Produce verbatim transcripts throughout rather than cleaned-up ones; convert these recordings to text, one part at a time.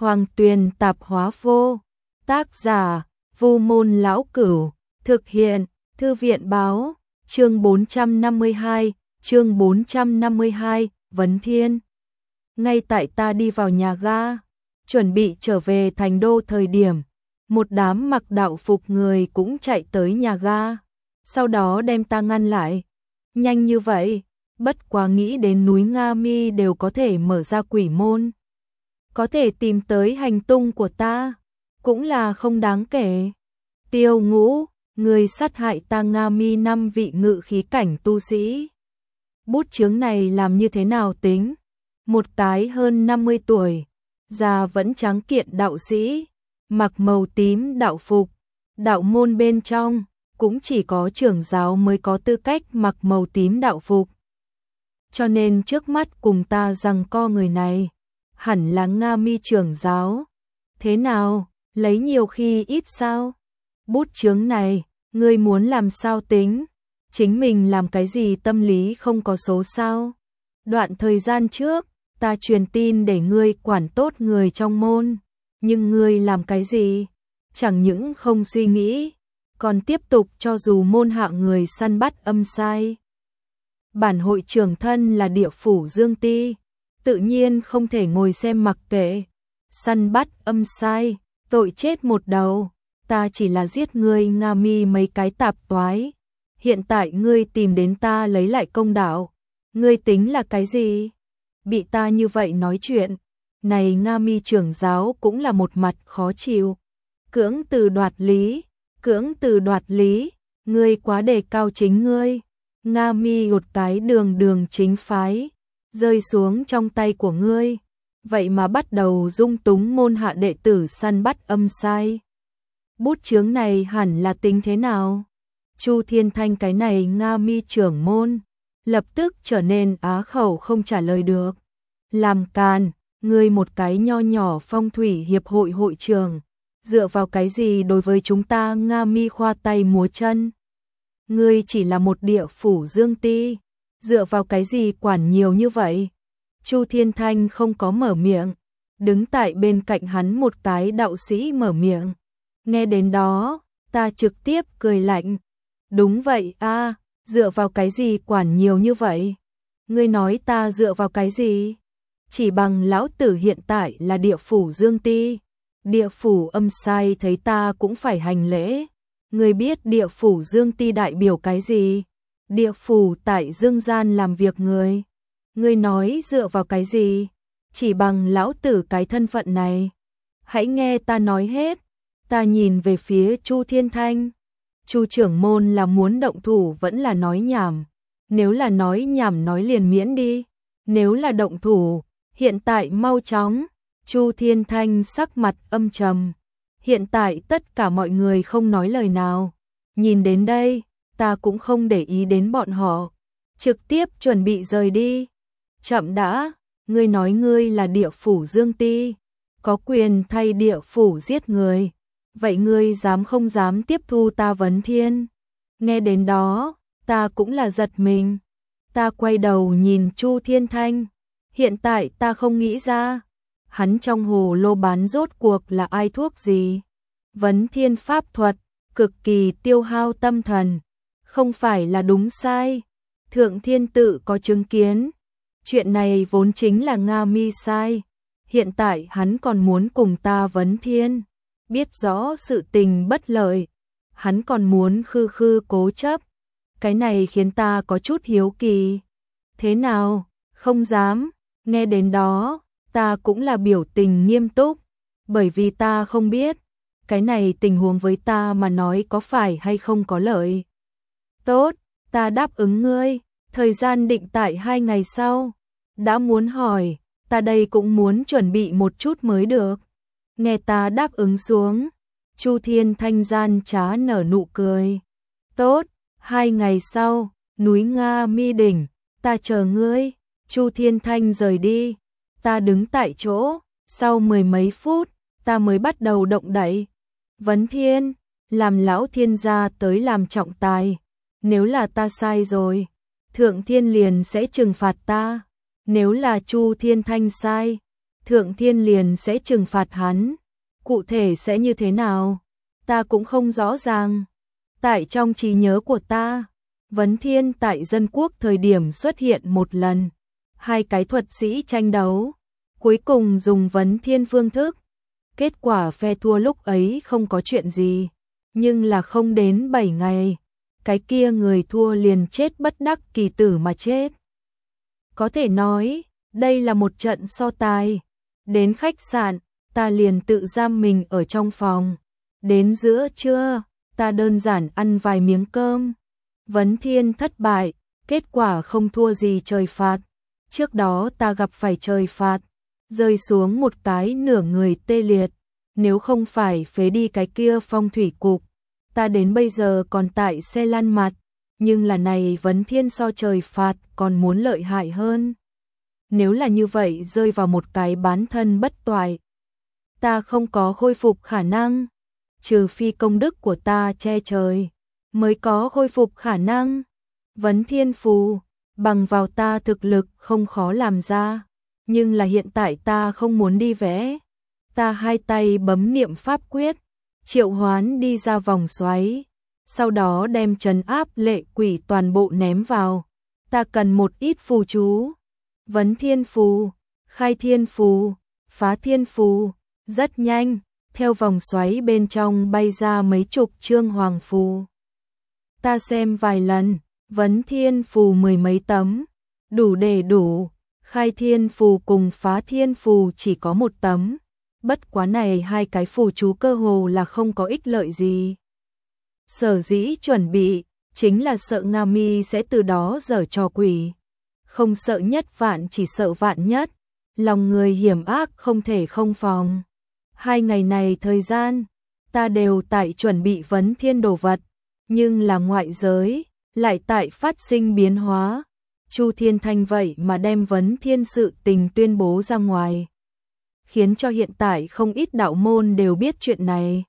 Hoàng Tuyền Tạp Hóa Vô. Tác giả: Vu Môn Lão Cửu. Thực hiện: Thư viện báo. Chương bốn trăm năm mươi hai, chương bốn trăm năm mươi hai, Vấn Thiên. Ngay tại ta đi vào nhà ga, chuẩn bị trở về thành đô thời điểm, một đám mặc đạo phục người cũng chạy tới nhà ga, sau đó đem ta ngăn lại. Nhanh như vậy, bất quá nghĩ đến núi Nga Mi đều có thể mở ra quỷ môn, có thể tìm tới hành tung của ta, cũng là không đáng kể. Tiêu Ngũ, người sát hại ta Nga Mi năm vị ngự khí cảnh tu sĩ. Bút chướng này làm như thế nào tính? Một cái hơn năm mươi tuổi, già vẫn trắng kiện đạo sĩ, mặc màu tím đạo phục, đạo môn bên trong, cũng chỉ có trưởng giáo mới có tư cách mặc màu tím đạo phục. Cho nên trước mắt cùng ta giằng co người này, hẳn là Nga Mi trưởng giáo. Thế nào, lấy nhiều khi ít sao? Bút chướng này, ngươi muốn làm sao tính? Chính mình làm cái gì tâm lý không có số sao? Đoạn thời gian trước, ta truyền tin để ngươi quản tốt người trong môn, nhưng ngươi làm cái gì? Chẳng những không suy nghĩ, còn tiếp tục cho dù môn hạ người săn bắt âm sai. Bản hội trưởng thân là địa phủ Dương Ti, tự nhiên không thể ngồi xem mặc kệ. Săn bắt âm sai, tội chết một đầu, ta chỉ là giết ngươi Nga Mi mấy cái tạp toái. Hiện tại ngươi tìm đến ta lấy lại công đạo, ngươi tính là cái gì? Bị ta như vậy nói chuyện, này Nga Mi trưởng giáo cũng là một mặt khó chịu. Cưỡng từ đoạt lý, cưỡng từ đoạt lý, ngươi quá đề cao chính ngươi. Nga Mi một cái đường đường chính phái, rơi xuống trong tay của ngươi, vậy mà bắt đầu dung túng môn hạ đệ tử săn bắt âm sai. Bút chướng này hẳn là tính thế nào? Chu Thiên Thanh cái này Nga Mi trưởng môn, lập tức trở nên á khẩu không trả lời được. Làm càn, ngươi một cái nho nhỏ phong thủy hiệp hội hội trưởng, dựa vào cái gì đối với chúng ta Nga Mi khoa tay múa chân? Ngươi chỉ là một địa phủ Dương Ti, dựa vào cái gì quản nhiều như vậy? Chu Thiên Thanh không có mở miệng, đứng tại bên cạnh hắn một cái đạo sĩ mở miệng. Nghe đến đó, ta trực tiếp cười lạnh. Đúng vậy a, dựa vào cái gì quản nhiều như vậy? Ngươi nói ta dựa vào cái gì? Chỉ bằng lão tử hiện tại là địa phủ Dương Ti, địa phủ âm sai thấy ta cũng phải hành lễ. Ngươi biết địa phủ Dương Ti đại biểu cái gì? Địa phủ tại Dương gian làm việc người. Ngươi nói dựa vào cái gì? Chỉ bằng lão tử cái thân phận này. Hãy nghe ta nói hết. Ta nhìn về phía Chu Thiên Thanh. Chu trưởng môn là muốn động thủ vẫn là nói nhảm? Nếu là nói nhảm nói liền miễn đi. Nếu là động thủ, hiện tại mau chóng. Chu Thiên Thanh sắc mặt âm trầm. Hiện tại tất cả mọi người không nói lời nào. Nhìn đến đây, ta cũng không để ý đến bọn họ. Trực tiếp chuẩn bị rời đi. Chậm đã, ngươi nói ngươi là địa phủ Dương Ti, có quyền thay địa phủ giết người. Vậy ngươi dám không dám tiếp thu ta Vấn Thiên? Nghe đến đó, ta cũng là giật mình. Ta quay đầu nhìn Chu Thiên Thanh. Hiện tại ta không nghĩ ra, hắn trong hồ lô bán rốt cuộc là ai thuốc gì? Vấn Thiên pháp thuật, cực kỳ tiêu hao tâm thần. Không phải là đúng sai. Thượng Thiên tự có chứng kiến. Chuyện này vốn chính là Nga Mi sai. Hiện tại hắn còn muốn cùng ta Vấn Thiên. Biết rõ sự tình bất lợi, hắn còn muốn khư khư cố chấp. Cái này khiến ta có chút hiếu kỳ. Thế nào? Không dám. Nghe đến đó, ta cũng là biểu tình nghiêm túc. Bởi vì ta không biết, cái này tình huống với ta mà nói có phải hay không có lợi. Tốt, ta đáp ứng ngươi. Thời gian định tại hai ngày sau. Đã muốn hỏi, ta đây cũng muốn chuẩn bị một chút mới được. Nghe ta đáp ứng xuống, Chu Thiên Thanh gian trá nở nụ cười. Tốt, hai ngày sau, núi Nga Mi đỉnh, ta chờ ngươi. Chu Thiên Thanh rời đi, ta đứng tại chỗ, sau mười mấy phút, ta mới bắt đầu động đậy. Vấn Thiên, làm lão thiên gia tới làm trọng tài. Nếu là ta sai rồi, Thượng Thiên liền sẽ trừng phạt ta. Nếu là Chu Thiên Thanh sai, Thượng Thiên liền sẽ trừng phạt hắn. Cụ thể sẽ như thế nào? Ta cũng không rõ ràng. Tại trong trí nhớ của ta, Vấn Thiên tại Dân Quốc thời điểm xuất hiện một lần. Hai cái thuật sĩ tranh đấu, cuối cùng dùng Vấn Thiên phương thức. Kết quả phe thua lúc ấy không có chuyện gì, nhưng là không đến bảy ngày, cái kia người thua liền chết bất đắc kỳ tử mà chết. Có thể nói, đây là một trận so tài. Đến khách sạn, ta liền tự giam mình ở trong phòng. Đến giữa trưa, ta đơn giản ăn vài miếng cơm. Vấn Thiên thất bại, kết quả không thua gì trời phạt. Trước đó ta gặp phải trời phạt, rơi xuống một cái nửa người tê liệt. Nếu không phải phế đi cái kia phong thủy cục, ta đến bây giờ còn tại xe lăn mặt. Nhưng là này Vấn Thiên so trời phạt còn muốn lợi hại hơn. Nếu là như vậy rơi vào một cái bán thân bất toại, ta không có khôi phục khả năng. Trừ phi công đức của ta che trời, mới có khôi phục khả năng. Vấn Thiên phù, bằng vào ta thực lực không khó làm ra. Nhưng là hiện tại ta không muốn đi vẽ. Ta hai tay bấm niệm pháp quyết, triệu hoán đi ra vòng xoáy. Sau đó đem trấn áp lệ quỷ toàn bộ ném vào. Ta cần một ít phù chú. Vấn Thiên phù, khai thiên phù, phá thiên phù. Rất nhanh, theo vòng xoáy bên trong bay ra mấy chục chương hoàng phù. Ta xem vài lần, Vấn Thiên phù mười mấy tấm, đủ để đủ. Khai thiên phù cùng phá thiên phù chỉ có một tấm. Bất quá này hai cái phù chú cơ hồ là không có ích lợi gì. Sở dĩ chuẩn bị, chính là sợ Nga Mi sẽ từ đó giở trò quỷ. Không sợ nhất vạn chỉ sợ vạn nhất. Lòng người hiểm ác không thể không phòng. Hai ngày này thời gian, ta đều tại chuẩn bị Vấn Thiên đồ vật. Nhưng là ngoại giới, lại tại phát sinh biến hóa. Chu Thiên Thanh vậy mà đem Vấn Thiên sự tình tuyên bố ra ngoài, khiến cho hiện tại không ít đạo môn đều biết chuyện này.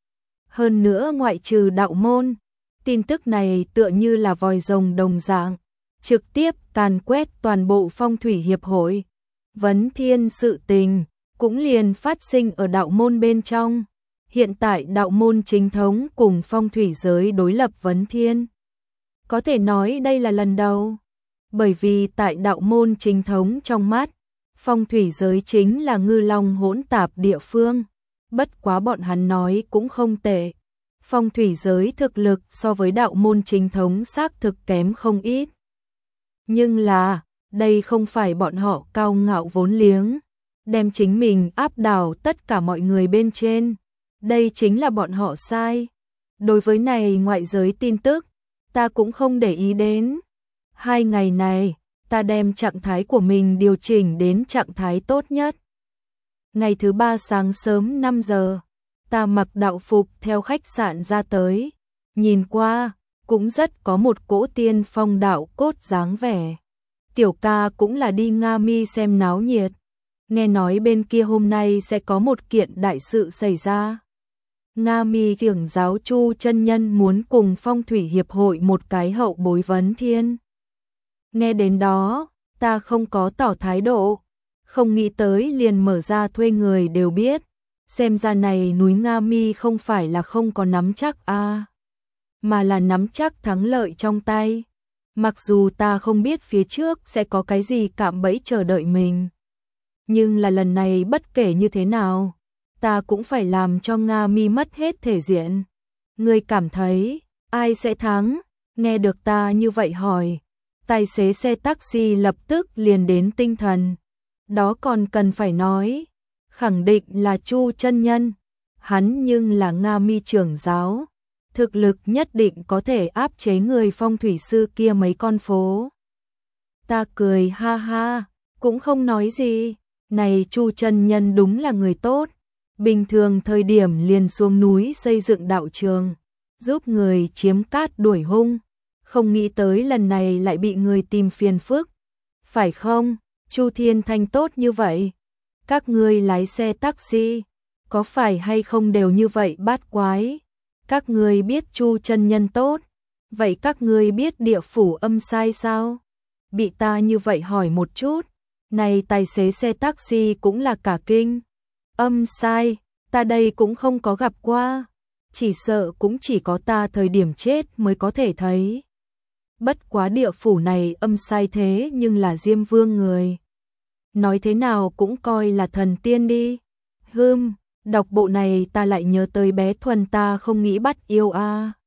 Hơn nữa ngoại trừ đạo môn, tin tức này tựa như là vòi rồng đồng dạng, trực tiếp càn quét toàn bộ phong thủy hiệp hội. Vấn Thiên sự tình cũng liền phát sinh ở đạo môn bên trong. Hiện tại đạo môn chính thống cùng phong thủy giới đối lập Vấn Thiên. Có thể nói đây là lần đầu. Bởi vì tại đạo môn chính thống trong mắt, phong thủy giới chính là ngư long hỗn tạp địa phương. Bất quá bọn hắn nói cũng không tệ. Phong thủy giới thực lực so với đạo môn chính thống xác thực kém không ít. Nhưng là, đây không phải bọn họ cao ngạo vốn liếng, đem chính mình áp đảo tất cả mọi người bên trên. Đây chính là bọn họ sai. Đối với này ngoại giới tin tức, ta cũng không để ý đến. Hai ngày này, ta đem trạng thái của mình điều chỉnh đến trạng thái tốt nhất. Ngày thứ ba sáng sớm năm giờ, ta mặc đạo phục theo khách sạn ra tới. Nhìn qua, cũng rất có một cỗ tiên phong đạo cốt dáng vẻ. Tiểu ca cũng là đi Nga Mi xem náo nhiệt. Nghe nói bên kia hôm nay sẽ có một kiện đại sự xảy ra. Nga Mi trưởng giáo Chu chân nhân muốn cùng phong thủy hiệp hội một cái hậu bối Vấn Thiên. Nghe đến đó, ta không có tỏ thái độ, không nghĩ tới liền mở ra thuê người đều biết. Xem ra này núi Nga Mi không phải là không có nắm chắc a, à, mà là nắm chắc thắng lợi trong tay. Mặc dù ta không biết phía trước sẽ có cái gì cạm bẫy chờ đợi mình, nhưng là lần này bất kể như thế nào, ta cũng phải làm cho Nga Mi mất hết thể diện. Ngươi cảm thấy ai sẽ thắng? Nghe được ta như vậy hỏi, tài xế xe taxi lập tức liền đến tinh thần. Đó còn cần phải nói, khẳng định là Chu chân nhân. Hắn nhưng là Nga Mi trưởng giáo, thực lực nhất định có thể áp chế người phong thủy sư kia mấy con phố. Ta cười ha ha, cũng không nói gì. Này Chu chân nhân đúng là người tốt. Bình thường thời điểm liền xuống núi xây dựng đạo trường, giúp người chiếm cát đuổi hung. Không nghĩ tới lần này lại bị người tìm phiền phức. Phải không? Chu Thiên Thanh tốt như vậy. Các ngươi lái xe taxi, có phải hay không đều như vậy bát quái? Các ngươi biết Chu chân nhân tốt, vậy các ngươi biết địa phủ âm sai sao? Bị ta như vậy hỏi một chút, Này tài xế xe taxi cũng là cả kinh. Âm sai, ta đây cũng không có gặp qua. Chỉ sợ cũng chỉ có ta thời điểm chết mới có thể thấy. Bất quá địa phủ này âm sai thế nhưng là Diêm Vương người. Nói thế nào cũng coi là thần tiên đi. Hừm, đọc bộ này ta lại nhớ tới bé Thuần ta không nghĩ bắt yêu a.